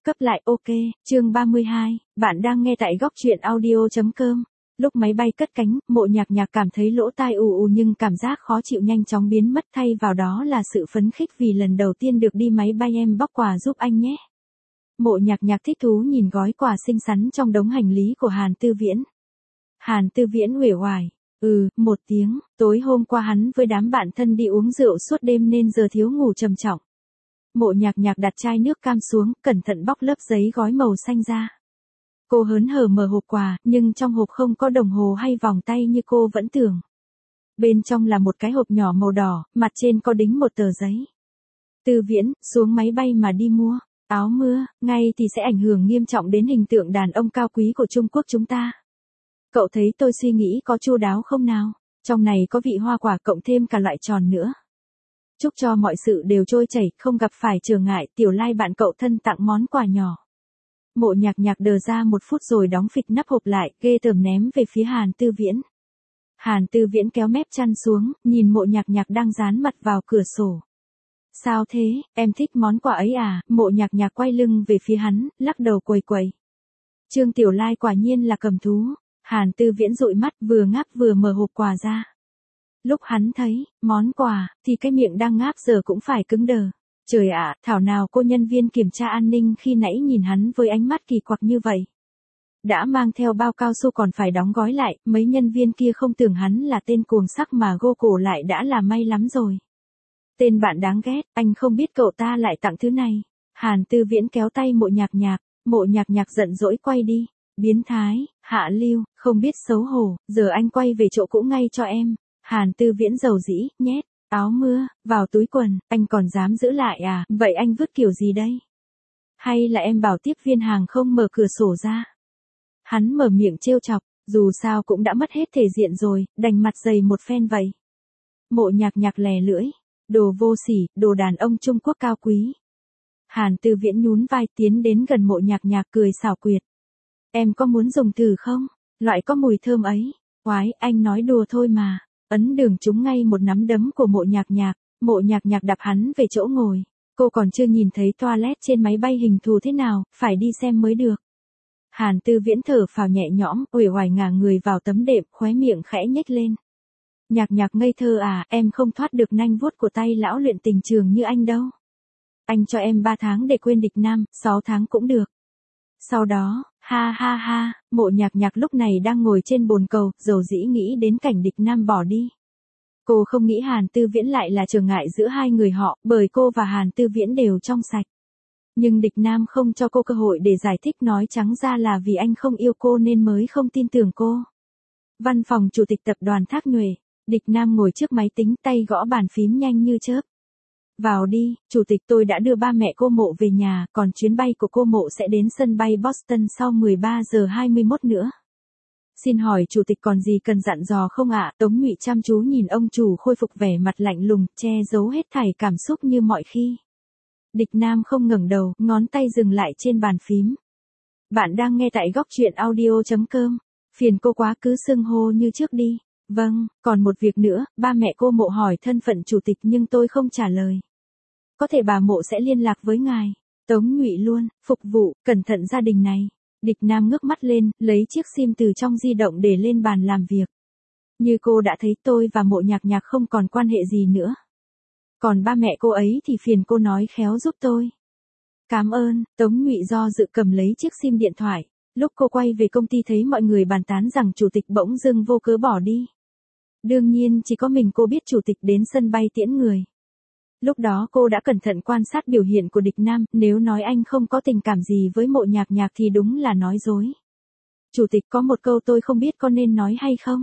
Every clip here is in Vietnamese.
Cấp lại ok, chương 32, bạn đang nghe tại góc truyện audio.com. Lúc máy bay cất cánh, Mộ Nhạc Nhạc cảm thấy lỗ tai ù ù nhưng cảm giác khó chịu nhanh chóng biến mất, thay vào đó là sự phấn khích vì lần đầu tiên được đi máy bay. Em bóc quà giúp anh nhé. Mộ Nhạc Nhạc thích thú nhìn gói quà xinh xắn trong đống hành lý của Hàn Tư Viễn. Hàn Tư Viễn uể oải, một tiếng, tối hôm qua hắn với đám bạn thân đi uống rượu suốt đêm nên giờ thiếu ngủ trầm trọng. Mộ Nhạc Nhạc đặt chai nước cam xuống, cẩn thận bóc lớp giấy gói màu xanh ra. Cô hớn hở mở hộp quà, nhưng trong hộp không có đồng hồ hay vòng tay như cô vẫn tưởng. Bên trong là một cái hộp nhỏ màu đỏ, mặt trên có đính một tờ giấy. Tư Viễn, xuống máy bay mà đi mua áo mưa, ngay thì sẽ ảnh hưởng nghiêm trọng đến hình tượng đàn ông cao quý của Trung Quốc chúng ta. Cậu thấy tôi suy nghĩ có chu đáo không nào? Trong này có vị hoa quả cộng thêm cả loại tròn nữa. Chúc cho mọi sự đều trôi chảy, không gặp phải trở ngại, Tiểu Lai bạn cậu thân tặng món quà nhỏ. Mộ Nhạc Nhạc đờ ra một phút rồi đóng phịch nắp hộp lại, ghê tởm ném về phía Hàn Tư Viễn. Hàn Tư Viễn kéo mép chăn xuống, nhìn Mộ Nhạc Nhạc đang dán mặt vào cửa sổ. Sao thế, em thích món quà ấy à? Mộ Nhạc Nhạc quay lưng về phía hắn, lắc đầu quầy quầy. Trương Tiểu Lai quả nhiên là cầm thú. Hàn Tư Viễn dụi mắt vừa ngáp vừa mở hộp quà ra. Lúc hắn thấy món quà, thì cái miệng đang ngáp giờ cũng phải cứng đờ. Trời ạ, thảo nào cô nhân viên kiểm tra an ninh khi nãy nhìn hắn với ánh mắt kỳ quặc như vậy. Đã mang theo bao cao su còn phải đóng gói lại, mấy nhân viên kia không tưởng hắn là tên cuồng sắc mà gô cổ lại đã là may lắm rồi. Tên bạn đáng ghét, anh không biết cậu ta lại tặng thứ này. Hàn Tư Viễn kéo tay Mộ Nhạc Nhạc, Mộ Nhạc Nhạc giận dỗi quay đi. Biến thái, hạ lưu, không biết xấu hổ, giờ anh quay về chỗ cũ ngay cho em. Hàn Tư Viễn dầu dĩ, nhét áo mưa vào túi quần, anh còn dám giữ lại à? Vậy anh vứt kiểu gì đây? Hay là em bảo tiếp viên hàng không mở cửa sổ ra? Hắn mở miệng trêu chọc, dù sao cũng đã mất hết thể diện rồi, đành mặt dày một phen vậy. Mộ Nhạc Nhạc lè lưỡi, đồ vô sỉ, đồ đàn ông Trung Quốc cao quý. Hàn Tư Viễn nhún vai tiến đến gần Mộ Nhạc Nhạc cười xảo quyệt. Em có muốn dùng thử không? Loại có mùi thơm ấy. Quái, anh nói đùa thôi mà. Ấn đường trúng ngay một nắm đấm của Mộ Nhạc Nhạc. Mộ Nhạc Nhạc đạp hắn về chỗ ngồi. Cô còn chưa nhìn thấy toilet trên máy bay hình thù thế nào, phải đi xem mới được. Hàn Tư Viễn thở phào nhẹ nhõm, uể oải ngả người vào tấm đệm, khóe miệng khẽ nhếch lên. Nhạc Nhạc ngây thơ à, em không thoát được nanh vuốt của tay lão luyện tình trường như anh đâu. Anh cho em 3 tháng để quên địch nam, 6 tháng cũng được. Sau đó, ha ha ha, Mộ Nhạc Nhạc lúc này đang ngồi trên bồn cầu, dầu dĩ nghĩ đến cảnh địch nam bỏ đi. Cô không nghĩ Hàn Tư Viễn lại là trở ngại giữa hai người họ, bởi cô và Hàn Tư Viễn đều trong sạch. Nhưng địch nam không cho cô cơ hội để giải thích, nói trắng ra là vì anh không yêu cô nên mới không tin tưởng cô. Văn phòng chủ tịch tập đoàn Thác Nhuệ, địch nam ngồi trước máy tính, tay gõ bàn phím nhanh như chớp. Vào đi, chủ tịch, tôi đã đưa ba mẹ cô Mộ về nhà, còn chuyến bay của cô Mộ sẽ đến sân bay Boston sau 13 giờ 21 nữa. Xin hỏi chủ tịch còn gì cần dặn dò không ạ? Tống Nhụy chăm chú nhìn ông chủ khôi phục vẻ mặt lạnh lùng, che giấu hết thảy cảm xúc như mọi khi. Địch nam không ngẩng đầu, ngón tay dừng lại trên bàn phím. Bạn đang nghe tại góc truyện audio.com. Phiền cô quá, cứ xưng hô như trước đi. Vâng, còn một việc nữa, ba mẹ cô Mộ hỏi thân phận chủ tịch nhưng tôi không trả lời. Có thể bà Mộ sẽ liên lạc với ngài. Tống Nhụy luôn, phục vụ, cẩn thận gia đình này. Địch nam ngước mắt lên, lấy chiếc sim từ trong di động để lên bàn làm việc. Như cô đã thấy, tôi và Mộ Nhạc Nhạc không còn quan hệ gì nữa. Còn ba mẹ cô ấy thì phiền cô nói khéo giúp tôi. Cảm ơn. Tống Nhụy do dự cầm lấy chiếc sim điện thoại. Lúc cô quay về công ty thấy mọi người bàn tán rằng chủ tịch bỗng dưng vô cớ bỏ đi. Đương nhiên chỉ có mình cô biết chủ tịch đến sân bay tiễn người. Lúc đó cô đã cẩn thận quan sát biểu hiện của địch nam, nếu nói anh không có tình cảm gì với Mộ Nhạc Nhạc thì đúng là nói dối. Chủ tịch, có một câu tôi không biết có nên nói hay không?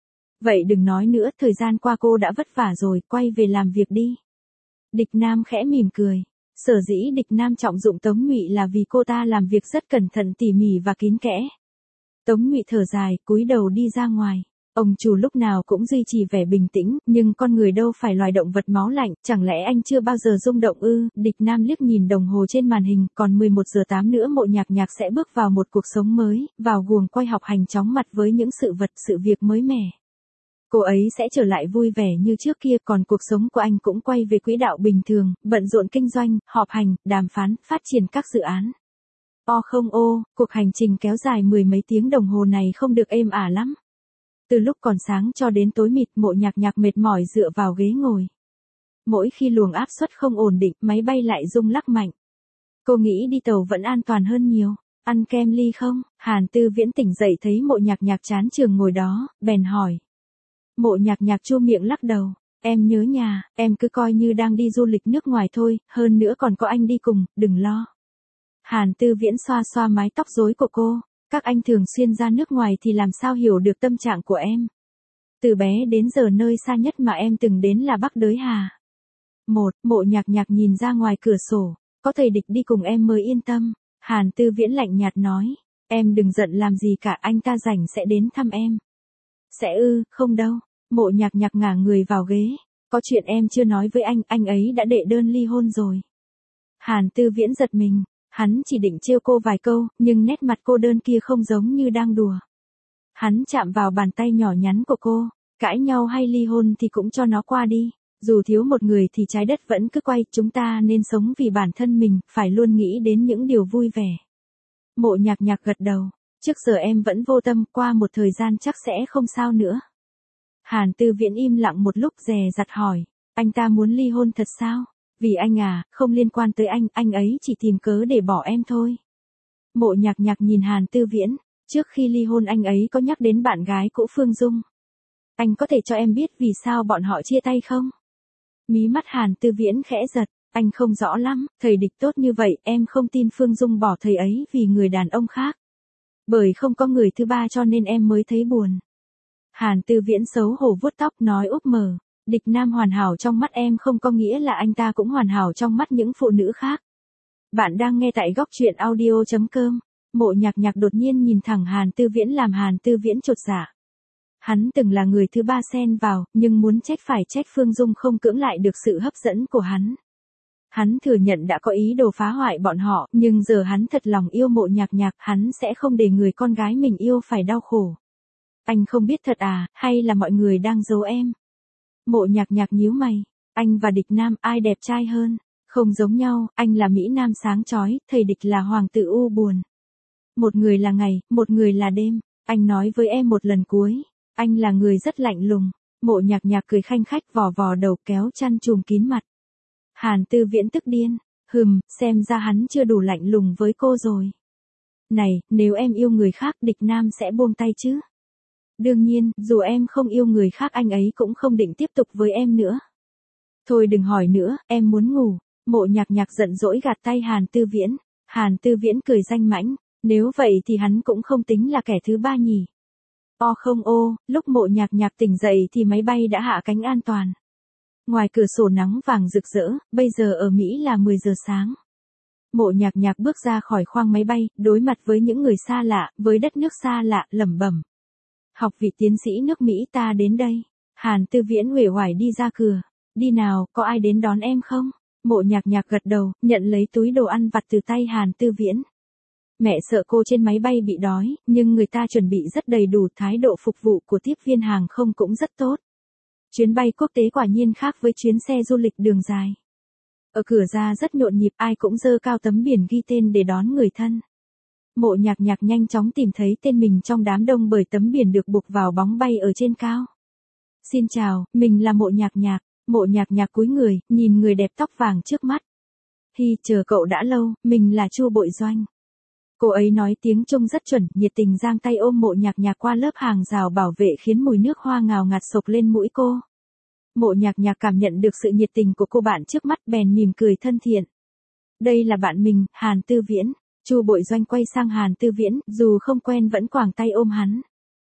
Vậy đừng nói nữa, thời gian qua cô đã vất vả rồi, quay về làm việc đi. Địch nam khẽ mỉm cười. Sở dĩ địch nam trọng dụng Tống Nhụy là vì cô ta làm việc rất cẩn thận tỉ mỉ và kín kẽ. Tống Nhụy thở dài, cúi đầu đi ra ngoài. Ông chủ lúc nào cũng duy trì vẻ bình tĩnh, nhưng con người đâu phải loài động vật máu lạnh, chẳng lẽ anh chưa bao giờ rung động ư? Địch nam liếc nhìn đồng hồ trên màn hình, còn 11 giờ 8 nữa Mộ Nhạc Nhạc sẽ bước vào một cuộc sống mới, vào guồng quay học hành chóng mặt với những sự vật, sự việc mới mẻ. Cô ấy sẽ trở lại vui vẻ như trước kia, còn cuộc sống của anh cũng quay về quỹ đạo bình thường, bận rộn kinh doanh, họp hành, đàm phán, phát triển các dự án. Không ô, cuộc hành trình kéo dài mười mấy tiếng đồng hồ này không được êm ả lắm. Từ lúc còn sáng cho đến tối mịt, Mộ Nhạc Nhạc mệt mỏi dựa vào ghế ngồi. Mỗi khi luồng áp suất không ổn định, máy bay lại rung lắc mạnh. Cô nghĩ đi tàu vẫn an toàn hơn nhiều. Ăn kem ly không? Hàn Tư Viễn tỉnh dậy thấy Mộ Nhạc Nhạc chán chường ngồi đó, bèn hỏi. Mộ Nhạc Nhạc chu miệng lắc đầu. Em nhớ nhà, em cứ coi như đang đi du lịch nước ngoài thôi, hơn nữa còn có anh đi cùng, đừng lo. Hàn Tư Viễn xoa xoa mái tóc rối của cô. Các anh thường xuyên ra nước ngoài thì làm sao hiểu được tâm trạng của em. Từ bé đến giờ nơi xa nhất mà em từng đến là Bắc Đới Hà. Mộ Nhạc Nhạc nhìn ra ngoài cửa sổ. Có thầy Địch đi cùng em mới yên tâm. Hàn Tư Viễn lạnh nhạt nói. Em đừng giận làm gì cả, anh ta rảnh sẽ đến thăm em. Sẽ không đâu. Mộ Nhạc Nhạc ngả người vào ghế. Có chuyện em chưa nói với anh ấy đã đệ đơn ly hôn rồi. Hàn Tư Viễn giật mình. Hắn chỉ định trêu cô vài câu, nhưng nét mặt cô đơn kia không giống như đang đùa. Hắn chạm vào bàn tay nhỏ nhắn của cô. Cãi nhau hay ly hôn thì cũng cho nó qua đi. Dù thiếu một người thì trái đất vẫn cứ quay, chúng ta nên sống vì bản thân mình, phải luôn nghĩ đến những điều vui vẻ. Mộ Nhạc Nhạc gật đầu. Trước giờ em vẫn vô tâm, qua một thời gian chắc sẽ không sao nữa. Hàn Tư Viễn im lặng một lúc dè dặt hỏi. Anh ta muốn ly hôn thật sao? Vì anh à, không liên quan tới anh ấy chỉ tìm cớ để bỏ em thôi. Mộ Nhạc Nhạc nhìn Hàn Tư Viễn. Trước khi ly hôn anh ấy có nhắc đến bạn gái cũ Phương Dung. Anh có thể cho em biết vì sao bọn họ chia tay không? Mí mắt Hàn Tư Viễn khẽ giật. Anh không rõ lắm, thầy Địch tốt như vậy, em không tin Phương Dung bỏ thầy ấy vì người đàn ông khác. Bởi không có người thứ ba cho nên em mới thấy buồn. Hàn Tư Viễn xấu hổ vuốt tóc nói úp mở. Địch Nam hoàn hảo trong mắt em không có nghĩa là anh ta cũng hoàn hảo trong mắt những phụ nữ khác. Bạn đang nghe tại góc truyện audio.com. Mộ Nhạc Nhạc đột nhiên nhìn thẳng Hàn Tư Viễn làm Hàn Tư Viễn chột dạ. Hắn từng là người thứ ba xen vào, nhưng muốn trách phải trách Phương Dung không cưỡng lại được sự hấp dẫn của hắn. Hắn thừa nhận đã có ý đồ phá hoại bọn họ, nhưng giờ hắn thật lòng yêu Mộ Nhạc Nhạc, hắn sẽ không để người con gái mình yêu phải đau khổ. Anh không biết thật à, hay là mọi người đang giấu em? Mộ Nhạc Nhạc nhíu mày. Anh và Địch Nam ai đẹp trai hơn? Không giống nhau, anh là Mỹ Nam sáng chói, thầy Địch là hoàng tử u buồn. Một người là ngày, một người là đêm. Anh nói với em một lần cuối. Anh là người rất lạnh lùng. Mộ Nhạc Nhạc cười khanh khách vò vò đầu kéo chăn trùm kín mặt. Hàn Tư Viễn tức điên. Xem ra hắn chưa đủ lạnh lùng với cô rồi. Này, nếu em yêu người khác Địch Nam sẽ buông tay chứ? Đương nhiên, dù em không yêu người khác anh ấy cũng không định tiếp tục với em nữa. Thôi đừng hỏi nữa, em muốn ngủ. Mộ Nhạc Nhạc giận dỗi gạt tay Hàn Tư Viễn. Hàn Tư Viễn cười danh mãnh. Nếu vậy thì hắn cũng không tính là kẻ thứ ba nhỉ. Không ô, lúc Mộ Nhạc Nhạc tỉnh dậy thì máy bay đã hạ cánh an toàn. Ngoài cửa sổ nắng vàng rực rỡ, bây giờ ở Mỹ là 10 giờ sáng. Mộ Nhạc Nhạc bước ra khỏi khoang máy bay, đối mặt với những người xa lạ, với đất nước xa lạ, lẩm bẩm. Học vị tiến sĩ nước Mỹ ta đến đây. Hàn Tư Viễn uể oải đi ra cửa. Đi nào, có ai đến đón em không? Mộ Nhạc Nhạc gật đầu, nhận lấy túi đồ ăn vặt từ tay Hàn Tư Viễn. Mẹ sợ cô trên máy bay bị đói, nhưng người ta chuẩn bị rất đầy đủ, thái độ phục vụ của tiếp viên hàng không cũng rất tốt. Chuyến bay quốc tế quả nhiên khác với chuyến xe du lịch đường dài. Ở cửa ra rất nhộn nhịp, ai cũng giơ cao tấm biển ghi tên để đón người thân. Mộ Nhạc Nhạc nhanh chóng tìm thấy tên mình trong đám đông bởi tấm biển được buộc vào bóng bay ở trên cao. Xin chào, mình là Mộ Nhạc Nhạc. Mộ Nhạc Nhạc cúi người, nhìn người đẹp tóc vàng trước mắt. Chờ cậu đã lâu, mình là Chu Bội Doanh. Cô ấy nói tiếng Trung rất chuẩn, nhiệt tình giang tay ôm Mộ Nhạc Nhạc qua lớp hàng rào bảo vệ khiến mùi nước hoa ngào ngạt sộc lên mũi cô. Mộ Nhạc Nhạc cảm nhận được sự nhiệt tình của cô bạn trước mắt bèn mỉm cười thân thiện. Đây là bạn mình, Hàn Tư Viễn. Chu Bội Doanh quay sang Hàn Tư Viễn, dù không quen vẫn quàng tay ôm hắn.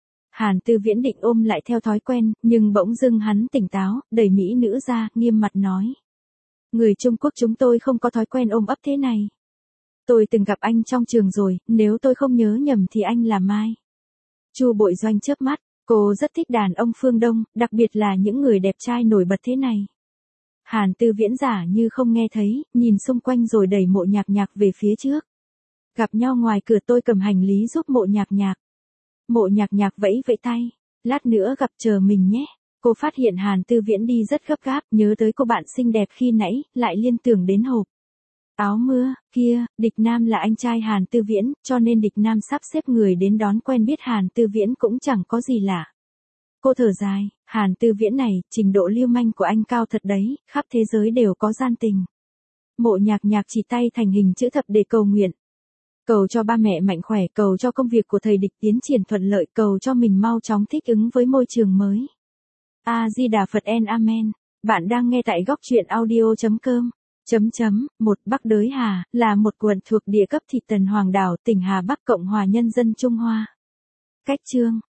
Hàn Tư Viễn định ôm lại theo thói quen, nhưng bỗng dưng hắn tỉnh táo, đẩy mỹ nữ ra, nghiêm mặt nói. Người Trung Quốc chúng tôi không có thói quen ôm ấp thế này. Tôi từng gặp anh trong trường rồi, nếu tôi không nhớ nhầm thì anh là Mai. Chu Bội Doanh chớp mắt, cô rất thích đàn ông phương Đông, đặc biệt là những người đẹp trai nổi bật thế này. Hàn Tư Viễn giả như không nghe thấy, nhìn xung quanh rồi đẩy Mộ Nhạc Nhạc về phía trước. Gặp nhau ngoài cửa, tôi cầm hành lý giúp Mộ Nhạc Nhạc. Mộ Nhạc Nhạc vẫy vẫy tay. Lát nữa gặp chờ mình nhé. Cô phát hiện Hàn Tư Viễn đi rất gấp gáp, nhớ tới cô bạn xinh đẹp khi nãy, lại liên tưởng đến hộp. Áo mưa, kia, Địch Nam là anh trai Hàn Tư Viễn, cho nên Địch Nam sắp xếp người đến đón quen biết Hàn Tư Viễn cũng chẳng có gì lạ. Cô thở dài, Hàn Tư Viễn này, trình độ lưu manh của anh cao thật đấy, khắp thế giới đều có gian tình. Mộ Nhạc Nhạc chỉ tay thành hình chữ thập để cầu nguyện. Cầu cho ba mẹ mạnh khỏe, cầu cho công việc của thầy Địch tiến triển thuận lợi, cầu cho mình mau chóng thích ứng với môi trường mới. A Di Đà Phật en Amen. Bạn đang nghe tại góc truyện audio.com. Một Bắc Đới Hà, là một quận thuộc địa cấp thị Tần Hoàng Đảo, tỉnh Hà Bắc, Cộng hòa Nhân dân Trung Hoa. Cách chương